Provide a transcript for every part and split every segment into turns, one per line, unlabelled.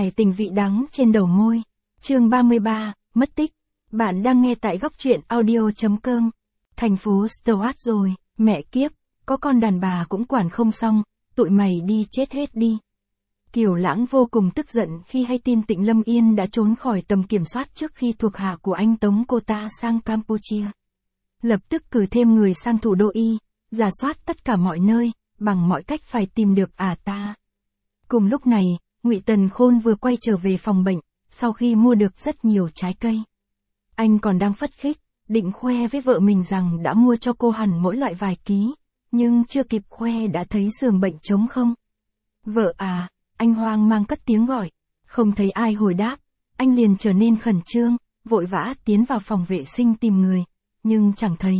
Hải tình vị đắng trên đầu môi. Chương 33, mất tích. Bạn đang nghe tại góc truyện audio.com. Thành phố Stuart rồi, mẹ kiếp, có con đàn bà cũng quản không xong, tụi mày đi chết hết đi. Kiều Lãng vô cùng tức giận khi hay tin Tịnh Lâm Yên đã trốn khỏi tầm kiểm soát trước khi thuộc hạ của anh tống cô ta sang Campuchia. Lập tức cử thêm người sang thủ đô Y, rà soát tất cả mọi nơi, bằng mọi cách phải tìm được ta. Cùng lúc này, Ngụy Tần Khôn vừa quay trở về phòng bệnh, sau khi mua được rất nhiều trái cây. Anh còn đang phất khích, định khoe với vợ mình rằng đã mua cho cô hẳn mỗi loại vài ký, nhưng chưa kịp khoe đã thấy giường bệnh trống không. Vợ à, anh hoang mang cất tiếng gọi, không thấy ai hồi đáp, anh liền trở nên khẩn trương, vội vã tiến vào phòng vệ sinh tìm người, nhưng chẳng thấy.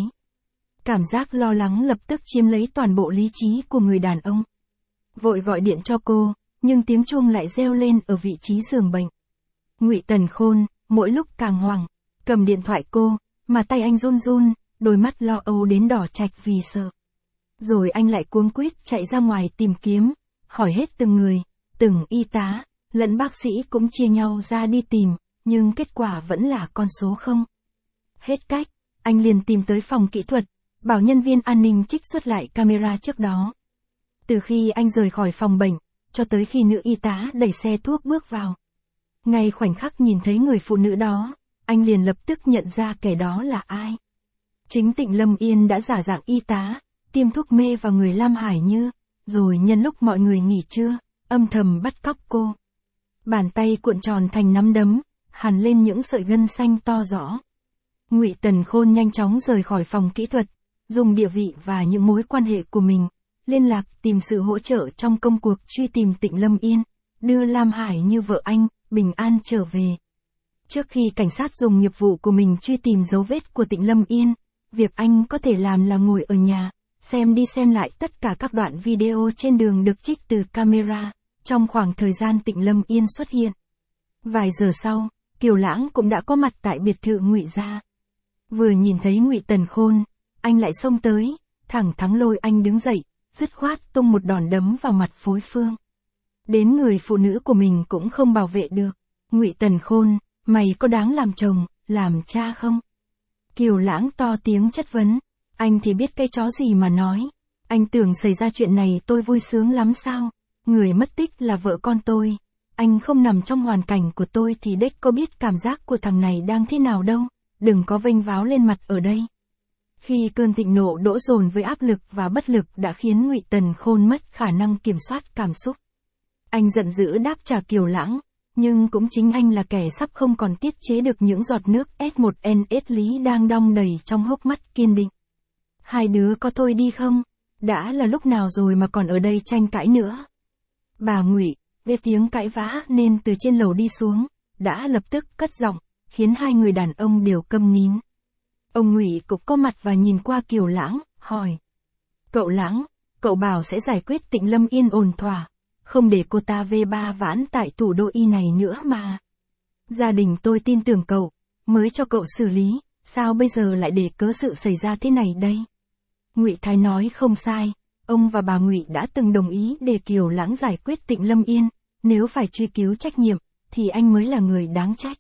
Cảm giác lo lắng lập tức chiếm lấy toàn bộ lý trí của người đàn ông. Vội gọi điện cho cô, nhưng tiếng chuông lại reo lên ở vị trí giường bệnh. Ngụy Tần Khôn, mỗi lúc càng hoảng, cầm điện thoại cô, mà tay anh run run, đôi mắt lo âu đến đỏ chạch vì sợ. Rồi anh lại cuống quýt chạy ra ngoài tìm kiếm, hỏi hết từng người, từng y tá, lẫn bác sĩ cũng chia nhau ra đi tìm, nhưng kết quả vẫn là con số 0. Hết cách, anh liền tìm tới phòng kỹ thuật, bảo nhân viên an ninh trích xuất lại camera trước đó. Từ khi anh rời khỏi phòng bệnh, cho tới khi nữ y tá đẩy xe thuốc bước vào. Ngay khoảnh khắc nhìn thấy người phụ nữ đó, anh liền lập tức nhận ra kẻ đó là ai. Chính Tịnh Lâm Yên đã giả dạng y tá, tiêm thuốc mê vào người Lam Hải Như, rồi nhân lúc mọi người nghỉ trưa, âm thầm bắt cóc cô. Bàn tay cuộn tròn thành nắm đấm, hằn lên những sợi gân xanh to rõ. Ngụy Tần Khôn nhanh chóng rời khỏi phòng kỹ thuật, dùng địa vị và những mối quan hệ của mình, liên lạc tìm sự hỗ trợ trong công cuộc truy tìm Tịnh Lâm Yên, đưa Lam Hải Như vợ anh, bình an trở về. Trước khi cảnh sát dùng nghiệp vụ của mình truy tìm dấu vết của Tịnh Lâm Yên, việc anh có thể làm là ngồi ở nhà, xem đi xem lại tất cả các đoạn video trên đường được trích từ camera, trong khoảng thời gian Tịnh Lâm Yên xuất hiện. Vài giờ sau, Kiều Lãng cũng đã có mặt tại biệt thự Ngụy gia. Vừa nhìn thấy Ngụy Tần Khôn, anh lại xông tới, thẳng thắn lôi anh đứng dậy, dứt khoát tung một đòn đấm vào mặt phối phương. Đến người phụ nữ của mình cũng không bảo vệ được. Ngụy Tần Khôn, mày có đáng làm chồng, làm cha không? Kiều Lãng to tiếng chất vấn, anh thì biết cái chó gì mà nói. Anh tưởng xảy ra chuyện này tôi vui sướng lắm sao? Người mất tích là vợ con tôi. Anh không nằm trong hoàn cảnh của tôi thì đếch có biết cảm giác của thằng này đang thế nào đâu. Đừng có vênh váo lên mặt ở đây. Khi cơn thịnh nộ đổ dồn với áp lực và bất lực đã khiến Ngụy Tần Khôn mất khả năng kiểm soát cảm xúc. Anh giận dữ đáp trả Kiều Lãng, nhưng cũng chính anh là kẻ sắp không còn tiết chế được những giọt nước S1NS lý đang đong đầy trong hốc mắt kiên định. Hai đứa có thôi đi không? Đã là lúc nào rồi mà còn ở đây tranh cãi nữa? Bà Ngụy, nghe tiếng cãi vã nên từ trên lầu đi xuống, đã lập tức cất giọng, khiến hai người đàn ông đều câm nín. Ông Ngụy cũng có mặt và nhìn qua Kiều Lãng, hỏi. Cậu Lãng, cậu bảo sẽ giải quyết Tịnh Lâm Yên ổn thỏa, không để cô ta về ba vãn tại thủ đô Y này nữa mà. Gia đình tôi tin tưởng cậu, mới cho cậu xử lý, sao bây giờ lại để cớ sự xảy ra thế này đây? Ngụy Thái nói không sai, ông và bà Ngụy đã từng đồng ý để Kiều Lãng giải quyết Tịnh Lâm Yên, nếu phải truy cứu trách nhiệm, thì anh mới là người đáng trách.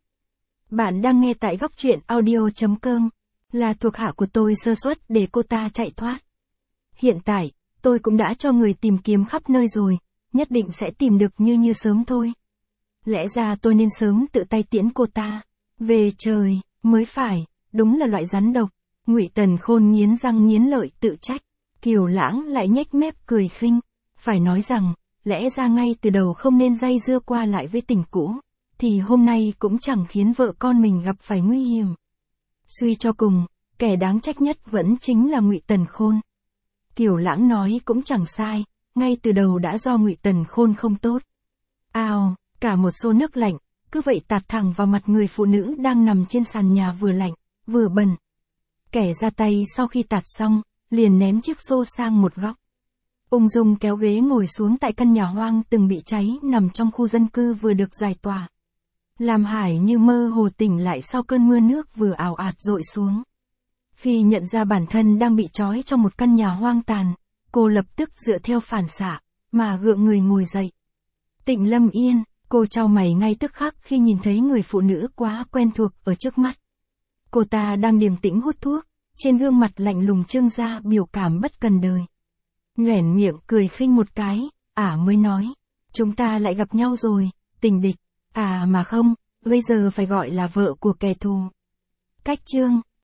Bạn đang nghe tại góc truyện audio.com. Là thuộc hạ của tôi sơ suất để cô ta chạy thoát. Hiện tại, tôi cũng đã cho người tìm kiếm khắp nơi rồi, nhất định sẽ tìm được như sớm thôi. Lẽ ra tôi nên sớm tự tay tiễn cô ta về trời, mới phải, đúng là loại rắn độc. Ngụy Tần Khôn nghiến răng nghiến lợi tự trách. Kiều Lãng lại nhếch mép cười khinh. Phải nói rằng, lẽ ra ngay từ đầu không nên dây dưa qua lại với tình cũ, thì hôm nay cũng chẳng khiến vợ con mình gặp phải nguy hiểm. Suy cho cùng, kẻ đáng trách nhất vẫn chính là Ngụy Tần Khôn. Kiều Lãng nói cũng chẳng sai, ngay từ đầu đã do Ngụy Tần Khôn không tốt. Ào, cả một xô nước lạnh, cứ vậy tạt thẳng vào mặt người phụ nữ đang nằm trên sàn nhà vừa lạnh, vừa bẩn. Kẻ ra tay sau khi tạt xong, liền ném chiếc xô sang một góc. Ung dung kéo ghế ngồi xuống tại căn nhà hoang từng bị cháy nằm trong khu dân cư vừa được giải tỏa. Lam Hải Như mơ hồ tỉnh lại sau cơn mưa nước vừa ào ạt dội xuống. Khi nhận ra bản thân đang bị trói trong một căn nhà hoang tàn, cô lập tức dựa theo phản xạ, mà gượng người ngồi dậy. Tịnh Lâm Yên, Cô chau mày ngay tức khắc khi nhìn thấy người phụ nữ quá quen thuộc ở trước mắt. Cô ta đang điềm tĩnh hút thuốc, trên gương mặt lạnh lùng trưng ra biểu cảm bất cần đời. Nhoẻn miệng cười khinh một cái, mới nói. Chúng ta lại gặp nhau rồi, tình địch. Mà không, bây giờ phải gọi là vợ của kẻ thù. Cách chương